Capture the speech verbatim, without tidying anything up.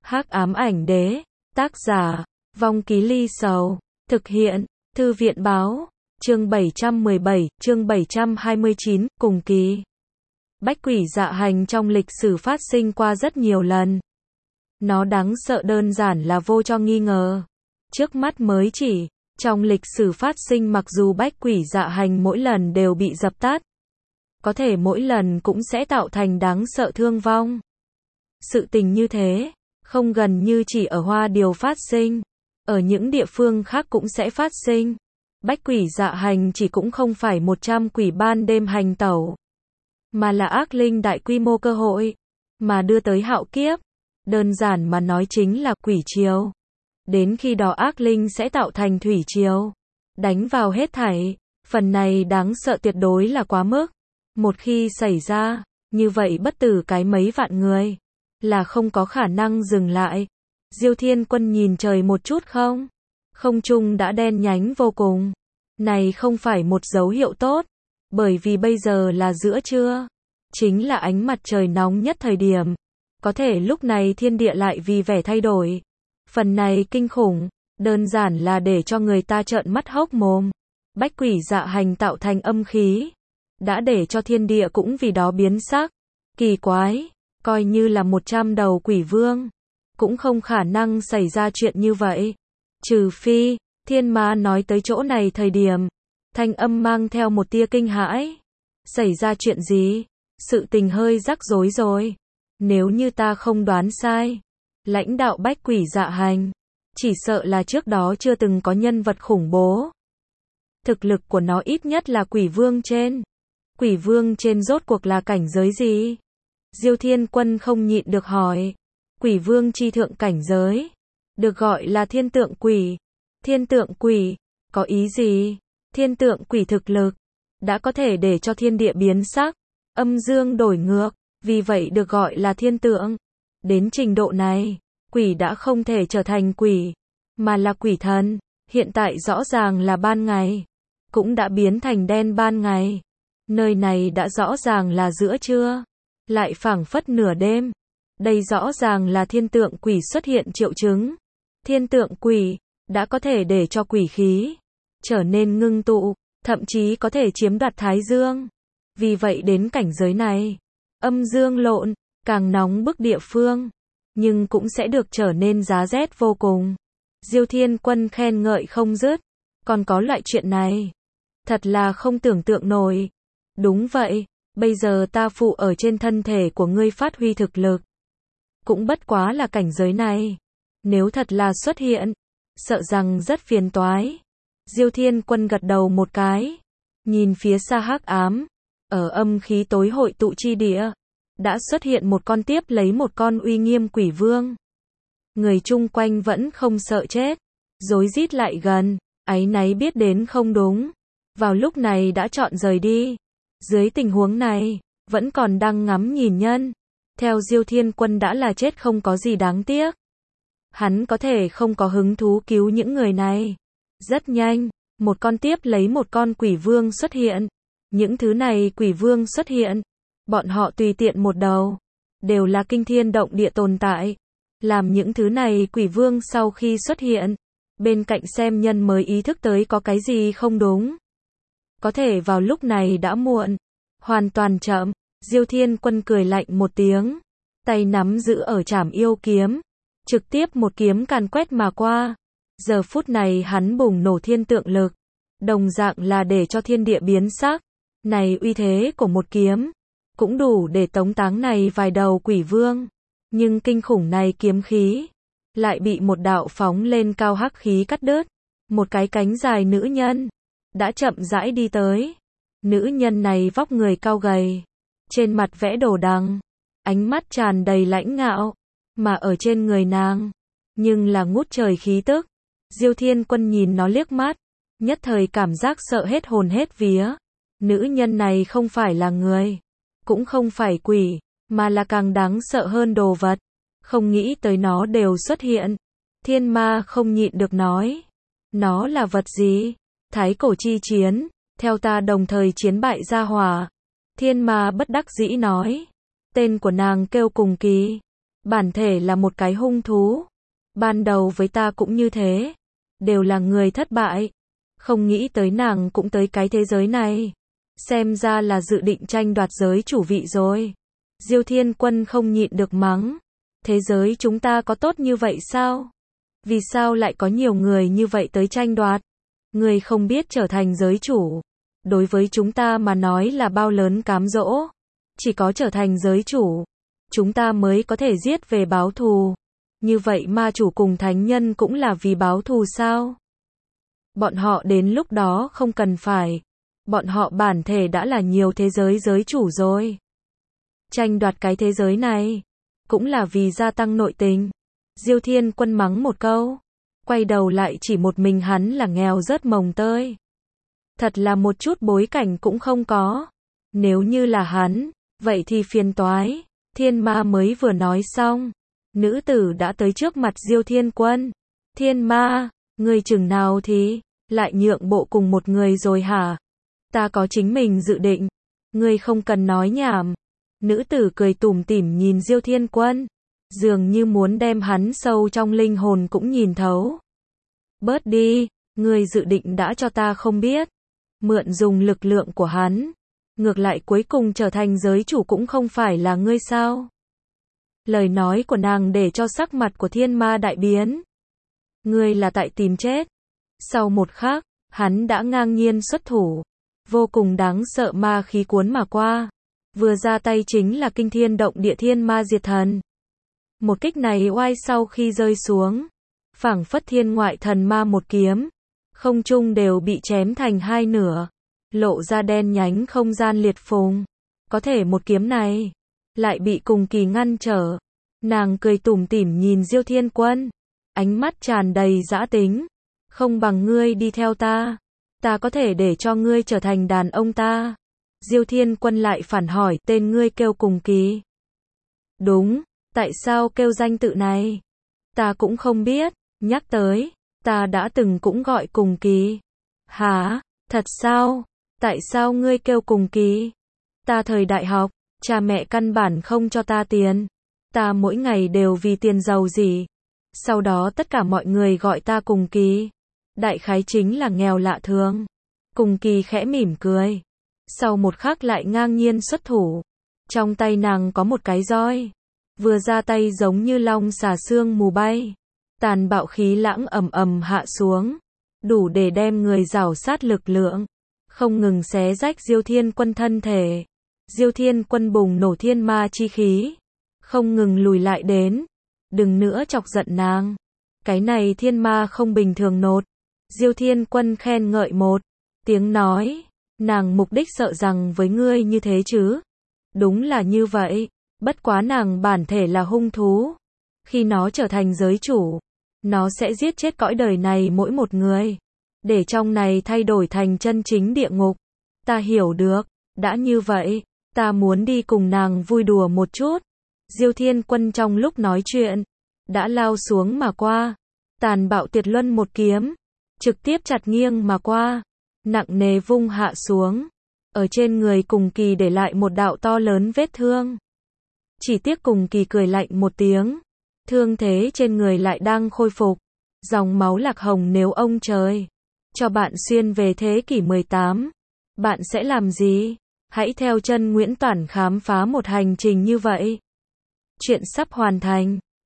Hắc ám ảnh đế, tác giả, Vong Ký Ly Sầu, thực hiện, Thư viện báo, chương bảy trăm mười bảy, chương bảy trăm hai mươi chín, cùng kỳ. Bách quỷ dạ hành trong lịch sử phát sinh qua rất nhiều lần. Nó đáng sợ đơn giản là vô cho nghi ngờ. Trước mắt mới chỉ, trong lịch sử phát sinh mặc dù bách quỷ dạ hành mỗi lần đều bị dập tắt, có thể mỗi lần cũng sẽ tạo thành đáng sợ thương vong. Sự tình như thế, không gần như chỉ ở Hoa Điều phát sinh, ở những địa phương khác cũng sẽ phát sinh. Bách quỷ dạ hành chỉ cũng không phải một trăm quỷ ban đêm hành tẩu, mà là ác linh đại quy mô cơ hội, mà đưa tới hạo kiếp. Đơn giản mà nói chính là quỷ triều. Đến khi đó ác linh sẽ tạo thành thủy triều, đánh vào hết thảy. Phần này đáng sợ tuyệt đối là quá mức. Một khi xảy ra, như vậy bất tử cái mấy vạn người, là không có khả năng dừng lại. Diêu Thiên Quân nhìn trời một chút không? Không trung đã đen nhánh vô cùng. Này không phải một dấu hiệu tốt, bởi vì bây giờ là giữa trưa, chính là ánh mặt trời nóng nhất thời điểm. Có thể lúc này thiên địa lại vì vẻ thay đổi. Phần này kinh khủng, đơn giản là để cho người ta trợn mắt hốc mồm. Bách quỷ dạ hành tạo thành âm khí, đã để cho thiên địa cũng vì đó biến sắc. Kỳ quái, coi như là một trăm đầu quỷ vương, cũng không khả năng xảy ra chuyện như vậy. Trừ phi, Thiên Ma nói tới chỗ này thời điểm, thanh âm mang theo một tia kinh hãi. Xảy ra chuyện gì? Sự tình hơi rắc rối rồi. Nếu như ta không đoán sai, lãnh đạo bách quỷ dạ hành, chỉ sợ là trước đó chưa từng có nhân vật khủng bố. Thực lực của nó ít nhất là quỷ vương trên. Quỷ vương trên rốt cuộc là cảnh giới gì? Diêu Thiên Quân không nhịn được hỏi. Quỷ vương chi thượng cảnh giới, được gọi là thiên tượng quỷ. Thiên tượng quỷ, có ý gì? Thiên tượng quỷ thực lực, đã có thể để cho thiên địa biến sắc, âm dương đổi ngược, vì vậy được gọi là thiên tượng. Đến trình độ này, quỷ đã không thể trở thành quỷ, mà là quỷ thần. Hiện tại rõ ràng là ban ngày, cũng đã biến thành đen ban ngày. Nơi này đã rõ ràng là giữa trưa, lại phảng phất nửa đêm. Đây rõ ràng là thiên tượng quỷ xuất hiện triệu chứng. Thiên tượng quỷ, đã có thể để cho quỷ khí trở nên ngưng tụ, thậm chí có thể chiếm đoạt thái dương. Vì vậy đến cảnh giới này, âm dương lộn, càng nóng bức địa phương, nhưng cũng sẽ được trở nên giá rét vô cùng. Diêu Thiên Quân khen ngợi không dứt. Còn có loại chuyện này, thật là không tưởng tượng nổi. Đúng vậy, bây giờ ta phụ ở trên thân thể của ngươi phát huy thực lực, cũng bất quá là cảnh giới này. Nếu thật là xuất hiện, sợ rằng rất phiền toái. Diêu Thiên Quân gật đầu một cái, nhìn phía xa hắc ám, ở âm khí tối hội tụ chi địa, đã xuất hiện một con tiếp lấy một con uy nghiêm quỷ vương. Người chung quanh vẫn không sợ chết, rối rít lại gần, áy náy biết đến không đúng, vào lúc này đã chọn rời đi. Dưới tình huống này, vẫn còn đang ngắm nhìn nhân. Theo Diêu Thiên Quân đã là chết không có gì đáng tiếc. Hắn có thể không có hứng thú cứu những người này. Rất nhanh, một con tiếp lấy một con quỷ vương xuất hiện. Những thứ này quỷ vương xuất hiện, bọn họ tùy tiện một đầu, đều là kinh thiên động địa tồn tại. Làm những thứ này quỷ vương sau khi xuất hiện, bên cạnh xem nhân mới ý thức tới có cái gì không đúng. Có thể vào lúc này đã muộn, hoàn toàn chậm. Diêu Thiên Quân cười lạnh một tiếng, tay nắm giữ ở trảm yêu kiếm, trực tiếp một kiếm càn quét mà qua. Giờ phút này hắn bùng nổ thiên tượng lực, đồng dạng là để cho thiên địa biến sắc. Này uy thế của một kiếm, cũng đủ để tống táng này vài đầu quỷ vương. Nhưng kinh khủng này kiếm khí, lại bị một đạo phóng lên cao hắc khí cắt đứt. Một cái cánh dài nữ nhân, đã chậm rãi đi tới. Nữ nhân này vóc người cao gầy, trên mặt vẽ đồ đằng, ánh mắt tràn đầy lãnh ngạo, mà ở trên người nàng, nhưng là ngút trời khí tức. Diêu Thiên Quân nhìn nó liếc mắt, nhất thời cảm giác sợ hết hồn hết vía. Nữ nhân này không phải là người, cũng không phải quỷ, mà là càng đáng sợ hơn đồ vật. Không nghĩ tới nó đều xuất hiện. Thiên Ma không nhịn được nói, nó là vật gì? Thái cổ chi chiến, theo ta đồng thời chiến bại gia hỏa. Thiên Ma bất đắc dĩ nói, tên của nàng kêu cùng kỳ. Bản thể là một cái hung thú. Ban đầu với ta cũng như thế. Đều là người thất bại. Không nghĩ tới nàng cũng tới cái thế giới này. Xem ra là dự định tranh đoạt giới chủ vị rồi. Diêu Thiên Quân không nhịn được mắng. Thế giới chúng ta có tốt như vậy sao? Vì sao lại có nhiều người như vậy tới tranh đoạt? Người không biết trở thành giới chủ. Đối với chúng ta mà nói là bao lớn cám dỗ. Chỉ có trở thành giới chủ, chúng ta mới có thể giết về báo thù. Như vậy ma chủ cùng thánh nhân cũng là vì báo thù sao? Bọn họ đến lúc đó không cần phải. Bọn họ bản thể đã là nhiều thế giới giới chủ rồi. Tranh đoạt cái thế giới này, cũng là vì gia tăng nội tình. Diêu Thiên Quân mắng một câu. Quay đầu lại chỉ một mình hắn là nghèo rớt mồng tơi. Thật là một chút bối cảnh cũng không có. Nếu như là hắn, vậy thì phiền toái. Thiên ma mới vừa nói xong. Nữ tử đã tới trước mặt Diêu Thiên Quân. Thiên ma, người chừng nào thì, lại nhượng bộ cùng một người rồi hả? Ta có chính mình dự định. Ngươi không cần nói nhảm. Nữ tử cười tủm tỉm nhìn Diêu Thiên Quân. Dường như muốn đem hắn sâu trong linh hồn cũng nhìn thấu. Bớt đi, ngươi dự định đã cho ta không biết. Mượn dùng lực lượng của hắn. Ngược lại cuối cùng trở thành giới chủ cũng không phải là ngươi sao? Lời nói của nàng để cho sắc mặt của thiên ma đại biến. Ngươi là tại tìm chết. Sau một khắc, hắn đã ngang nhiên xuất thủ. Vô cùng đáng sợ ma khí cuốn mà qua. Vừa ra tay chính là kinh thiên động địa thiên ma diệt thần. Một kích này oai sau khi rơi xuống. Phảng phất thiên ngoại thần ma một kiếm. Không trung đều bị chém thành hai nửa. Lộ ra đen nhánh không gian liệt phùng. Có thể một kiếm này lại bị cùng kỳ ngăn trở. Nàng cười tủm tỉm nhìn Diêu Thiên Quân. Ánh mắt tràn đầy dã tính. Không bằng ngươi đi theo ta. Ta có thể để cho ngươi trở thành đàn ông ta. Diêu Thiên Quân lại phản hỏi tên ngươi kêu cùng kỳ. Đúng, tại sao kêu danh tự này? Ta cũng không biết, nhắc tới, ta đã từng cũng gọi cùng kỳ. Hả, thật sao? Tại sao ngươi kêu cùng kỳ? Ta thời đại học, cha mẹ căn bản không cho ta tiền. Ta mỗi ngày đều vì tiền giàu gì. Sau đó tất cả mọi người gọi ta cùng kỳ. Đại khái chính là nghèo lạ thường. Cùng kỳ khẽ mỉm cười. Sau một khắc lại ngang nhiên xuất thủ. Trong tay nàng có một cái roi. Vừa ra tay giống như long xà xương mù bay. Tàn bạo khí lãng ầm ầm hạ xuống. Đủ để đem người rảo sát lực lượng. Không ngừng xé rách Diêu Thiên Quân thân thể. Diêu Thiên Quân bùng nổ thiên ma chi khí. Không ngừng lùi lại đến. Đừng nữa chọc giận nàng. Cái này thiên ma không bình thường nột. Diêu Thiên Quân khen ngợi một tiếng nói. Nàng mục đích sợ rằng với ngươi như thế chứ. Đúng là như vậy. Bất quá nàng bản thể là hung thú. Khi nó trở thành giới chủ, nó sẽ giết chết cõi đời này mỗi một người. Để trong này thay đổi thành chân chính địa ngục. Ta hiểu được. Đã như vậy, ta muốn đi cùng nàng vui đùa một chút. Diêu Thiên Quân trong lúc nói chuyện, đã lao xuống mà qua. Tàn bạo tuyệt luân một kiếm. Trực tiếp chặt nghiêng mà qua. Nặng nề vung hạ xuống. Ở trên người cùng kỳ để lại một đạo to lớn vết thương. Chỉ tiếc cùng kỳ cười lạnh một tiếng. Thương thế trên người lại đang khôi phục. Dòng máu lạc hồng nếu ông trời cho bạn xuyên về thế kỷ mười tám. Bạn sẽ làm gì? Hãy theo chân Nguyễn Toản khám phá một hành trình như vậy. Chuyện sắp hoàn thành.